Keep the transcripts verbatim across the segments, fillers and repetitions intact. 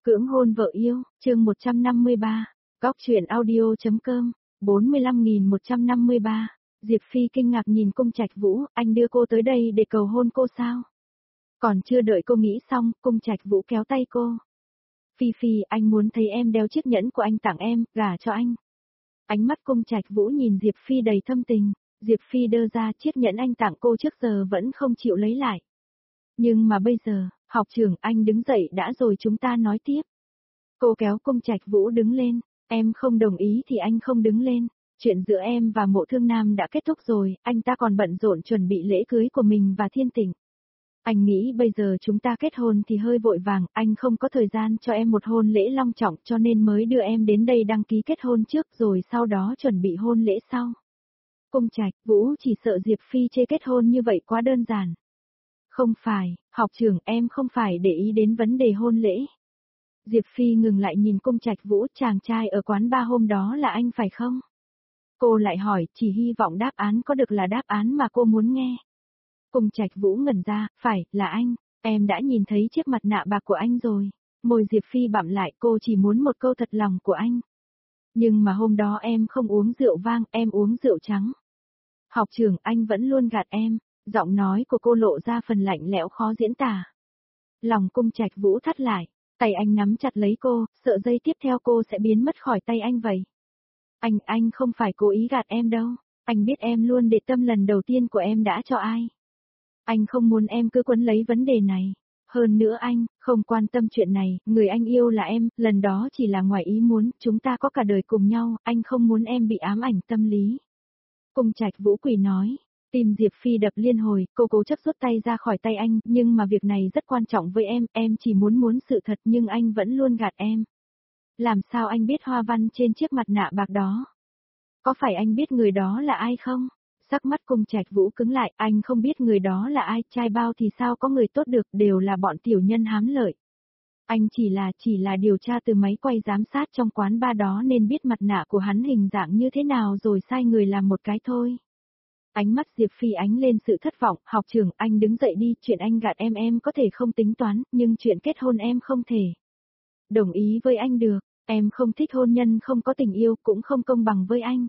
Cưỡng hôn vợ yêu, chương một trăm năm mươi ba, góc truyện audio.com, bốn mươi lăm nghìn một trăm năm mươi ba. Diệp Phi kinh ngạc nhìn Cung Trạch Vũ, anh đưa cô tới đây để cầu hôn cô sao? Còn chưa đợi cô nghĩ xong, Cung Trạch Vũ kéo tay cô. Phi Phi, anh muốn thấy em đeo chiếc nhẫn của anh tặng em, gả cho anh. Ánh mắt Cung Trạch Vũ nhìn Diệp Phi đầy thâm tình, Diệp Phi đưa ra chiếc nhẫn anh tặng cô trước giờ vẫn không chịu lấy lại. Nhưng mà bây giờ, học trưởng anh đứng dậy đã rồi chúng ta nói tiếp. Cô kéo Cung Trạch Vũ đứng lên, em không đồng ý thì anh không đứng lên. Chuyện giữa em và Mộ Thương Nam đã kết thúc rồi, anh ta còn bận rộn chuẩn bị lễ cưới của mình và Thiên Tịnh. Anh nghĩ bây giờ chúng ta kết hôn thì hơi vội vàng, anh không có thời gian cho em một hôn lễ long trọng cho nên mới đưa em đến đây đăng ký kết hôn trước rồi sau đó chuẩn bị hôn lễ sau. Cung Trạch Vũ chỉ sợ Diệp Phi chê kết hôn như vậy quá đơn giản. Không phải, học trưởng em không phải để ý đến vấn đề hôn lễ. Diệp Phi ngừng lại nhìn Cung Trạch Vũ, chàng trai ở quán bar hôm đó là anh phải không? Cô lại hỏi, chỉ hy vọng đáp án có được là đáp án mà cô muốn nghe. Cung Trạch Vũ ngẩn ra, phải, là anh, em đã nhìn thấy chiếc mặt nạ bạc của anh rồi. Môi Diệp Phi bặm lại, cô chỉ muốn một câu thật lòng của anh. Nhưng mà hôm đó em không uống rượu vang, em uống rượu trắng. Học trưởng anh vẫn luôn gạt em, giọng nói của cô lộ ra phần lạnh lẽo khó diễn tả. Lòng Cung Trạch Vũ thắt lại, tay anh nắm chặt lấy cô, sợ giây tiếp theo cô sẽ biến mất khỏi tay anh vậy. Anh, anh không phải cố ý gạt em đâu, anh biết em luôn để tâm lần đầu tiên của em đã cho ai. Anh không muốn em cứ quấn lấy vấn đề này. Hơn nữa anh, không quan tâm chuyện này, người anh yêu là em, lần đó chỉ là ngoài ý muốn, chúng ta có cả đời cùng nhau, anh không muốn em bị ám ảnh tâm lý. Cung Trạch Vũ quỳ nói, tim Diệp Phi đập liên hồi, cô cố chấp rút tay ra khỏi tay anh, nhưng mà việc này rất quan trọng với em, em chỉ muốn muốn sự thật nhưng anh vẫn luôn gạt em. Làm sao anh biết hoa văn trên chiếc mặt nạ bạc đó? Có phải anh biết người đó là ai không? Sắc mắt Cung Trạch Vũ cứng lại, anh không biết người đó là ai, trai bao thì sao có người tốt được, đều là bọn tiểu nhân hám lợi. Anh chỉ là, chỉ là điều tra từ máy quay giám sát trong quán bar đó nên biết mặt nạ của hắn hình dạng như thế nào rồi sai người làm một cái thôi. Ánh mắt Diệp Phi ánh lên sự thất vọng, học trưởng anh đứng dậy đi, chuyện anh gạt em em có thể không tính toán, nhưng chuyện kết hôn em không thể. Đồng ý với anh được, em không thích hôn nhân không có tình yêu cũng không công bằng với anh.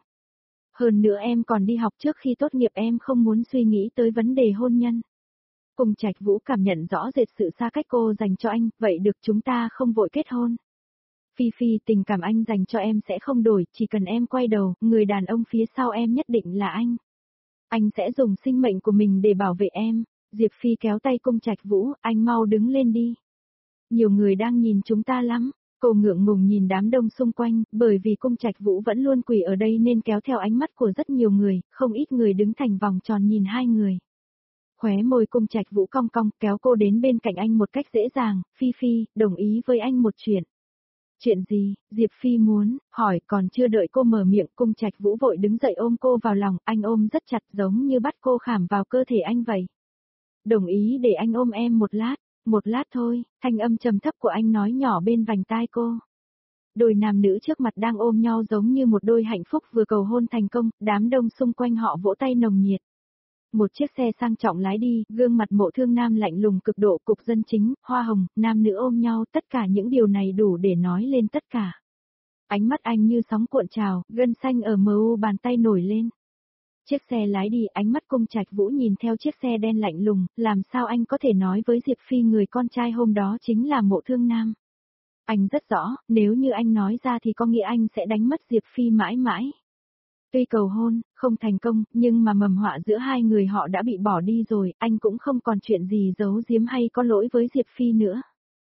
Hơn nữa em còn đi học trước khi tốt nghiệp em không muốn suy nghĩ tới vấn đề hôn nhân. Cung Trạch Vũ cảm nhận rõ rệt sự xa cách cô dành cho anh, vậy được chúng ta không vội kết hôn. Phi Phi tình cảm anh dành cho em sẽ không đổi, chỉ cần em quay đầu, người đàn ông phía sau em nhất định là anh. Anh sẽ dùng sinh mệnh của mình để bảo vệ em. Diệp Phi kéo tay Cung Trạch Vũ, anh mau đứng lên đi. Nhiều người đang nhìn chúng ta lắm. Cô ngượng ngùng nhìn đám đông xung quanh, bởi vì Cung Trạch Vũ vẫn luôn quỳ ở đây nên kéo theo ánh mắt của rất nhiều người, không ít người đứng thành vòng tròn nhìn hai người. Khóe môi Cung Trạch Vũ cong cong, kéo cô đến bên cạnh anh một cách dễ dàng, Phi Phi, đồng ý với anh một chuyện. Chuyện gì? Diệp Phi muốn, hỏi, còn chưa đợi cô mở miệng, Cung Trạch Vũ vội đứng dậy ôm cô vào lòng, anh ôm rất chặt giống như bắt cô khảm vào cơ thể anh vậy. Đồng ý để anh ôm em một lát. Một lát thôi, thanh âm trầm thấp của anh nói nhỏ bên vành tai cô. Đôi nam nữ trước mặt đang ôm nhau giống như một đôi hạnh phúc vừa cầu hôn thành công, đám đông xung quanh họ vỗ tay nồng nhiệt. Một chiếc xe sang trọng lái đi, gương mặt Mộ Thương Nam lạnh lùng cực độ, cục dân chính, hoa hồng, nam nữ ôm nhau, tất cả những điều này đủ để nói lên tất cả. Ánh mắt anh như sóng cuộn trào, gân xanh ở mờ u bàn tay nổi lên. Chiếc xe lái đi, ánh mắt Cung Trạch Vũ nhìn theo chiếc xe đen lạnh lùng, làm sao anh có thể nói với Diệp Phi người con trai hôm đó chính là Mộ Thương Nam. Anh rất rõ, nếu như anh nói ra thì có nghĩa anh sẽ đánh mất Diệp Phi mãi mãi. Tuy cầu hôn, không thành công, nhưng mà mầm họa giữa hai người họ đã bị bỏ đi rồi, anh cũng không còn chuyện gì giấu giếm hay có lỗi với Diệp Phi nữa.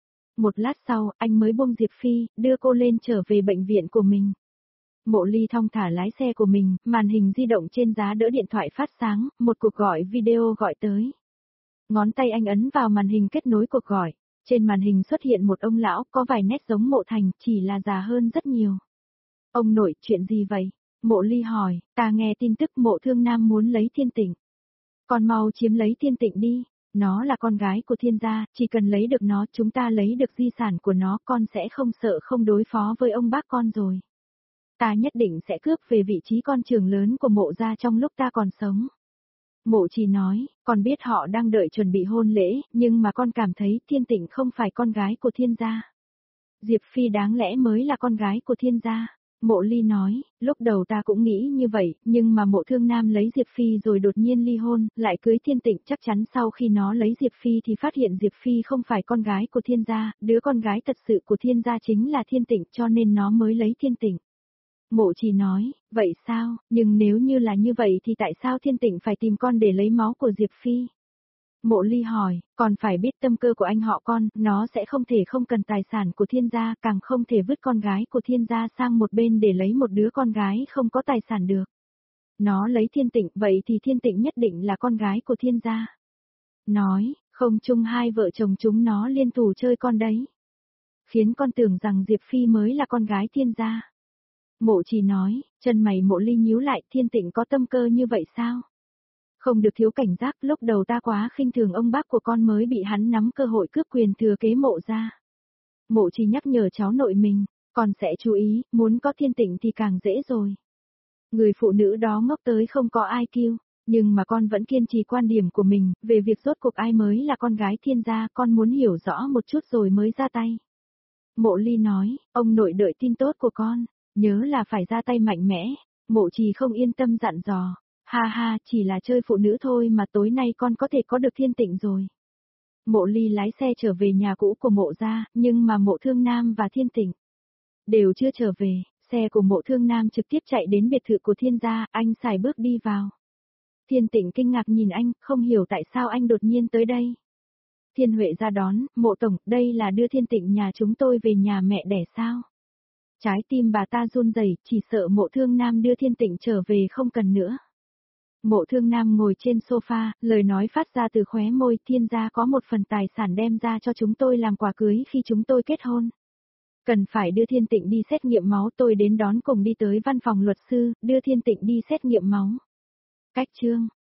Một lát sau, anh mới buông Diệp Phi, đưa cô lên trở về bệnh viện của mình. Mộ Ly thong thả lái xe của mình, màn hình di động trên giá đỡ điện thoại phát sáng, một cuộc gọi video gọi tới. Ngón tay anh ấn vào màn hình kết nối cuộc gọi, trên màn hình xuất hiện một ông lão có vài nét giống Mộ Thành, chỉ là già hơn rất nhiều. Ông nội, chuyện gì vậy? Mộ Ly hỏi, ta nghe tin tức Mộ Thương Nam muốn lấy Thiên Tịnh. Con mau chiếm lấy Thiên Tịnh đi, nó là con gái của Thiên gia, chỉ cần lấy được nó chúng ta lấy được di sản của nó, con sẽ không sợ không đối phó với ông bác con rồi. Ta nhất định sẽ cướp về vị trí con trưởng lớn của Mộ gia trong lúc ta còn sống. Mộ Trì nói, con biết họ đang đợi chuẩn bị hôn lễ, nhưng mà con cảm thấy Thiên Tịnh không phải con gái của Thiên gia. Diệp Phi đáng lẽ mới là con gái của Thiên gia. Mộ Ly nói, lúc đầu ta cũng nghĩ như vậy, nhưng mà Mộ Thương Nam lấy Diệp Phi rồi đột nhiên ly hôn, lại cưới Thiên Tịnh, chắc chắn sau khi nó lấy Diệp Phi thì phát hiện Diệp Phi không phải con gái của Thiên gia, đứa con gái thật sự của Thiên gia chính là Thiên Tịnh, cho nên nó mới lấy Thiên Tịnh. Mộ Trì nói, vậy sao, nhưng nếu như là như vậy thì tại sao Thiên Tịnh phải tìm con để lấy máu của Diệp Phi? Mộ Ly hỏi, còn phải biết tâm cơ của anh họ con, nó sẽ không thể không cần tài sản của Thiên gia, càng không thể vứt con gái của Thiên gia sang một bên để lấy một đứa con gái không có tài sản được. Nó lấy Thiên Tịnh, vậy thì Thiên Tịnh nhất định là con gái của Thiên gia. Nói, không chung hai vợ chồng chúng nó liên thủ chơi con đấy. Khiến con tưởng rằng Diệp Phi mới là con gái Thiên gia. Mộ Trì nói, chân mày Mộ Ly nhíu lại, Thiên Tịnh có tâm cơ như vậy sao? Không được thiếu cảnh giác, lúc đầu ta quá khinh thường ông bác của con mới bị hắn nắm cơ hội cướp quyền thừa kế Mộ gia. Mộ Trì nhắc nhở cháu nội mình, con sẽ chú ý, muốn có Thiên Tịnh thì càng dễ rồi. Người phụ nữ đó ngốc tới không có ai kêu, nhưng mà con vẫn kiên trì quan điểm của mình, về việc rốt cuộc ai mới là con gái Thiên gia, con muốn hiểu rõ một chút rồi mới ra tay. Mộ Ly nói, ông nội đợi tin tốt của con, nhớ là phải ra tay mạnh mẽ. Mộ Trì không yên tâm dặn dò. Ha ha, chỉ là chơi phụ nữ thôi mà tối nay con có thể có được Thiên Tịnh rồi. Mộ Ly lái xe trở về nhà cũ của Mộ gia, nhưng mà Mộ Thương Nam và Thiên Tịnh đều chưa trở về, xe của Mộ Thương Nam trực tiếp chạy đến biệt thự của Thiên gia, anh xài bước đi vào. Thiên Tịnh kinh ngạc nhìn anh, không hiểu tại sao anh đột nhiên tới đây. Thiên Huệ ra đón, Mộ tổng, đây là đưa Thiên Tịnh nhà chúng tôi về nhà mẹ đẻ sao? Trái tim bà ta run rẩy, chỉ sợ Mộ Thương Nam đưa Thiên Tịnh trở về không cần nữa. Mộ Thương Nam ngồi trên sofa, lời nói phát ra từ khóe môi, Thiên gia có một phần tài sản đem ra cho chúng tôi làm quà cưới khi chúng tôi kết hôn. Cần phải đưa Thiên Tịnh đi xét nghiệm máu, tôi đến đón cùng đi tới văn phòng luật sư, đưa Thiên Tịnh đi xét nghiệm máu. Cách chương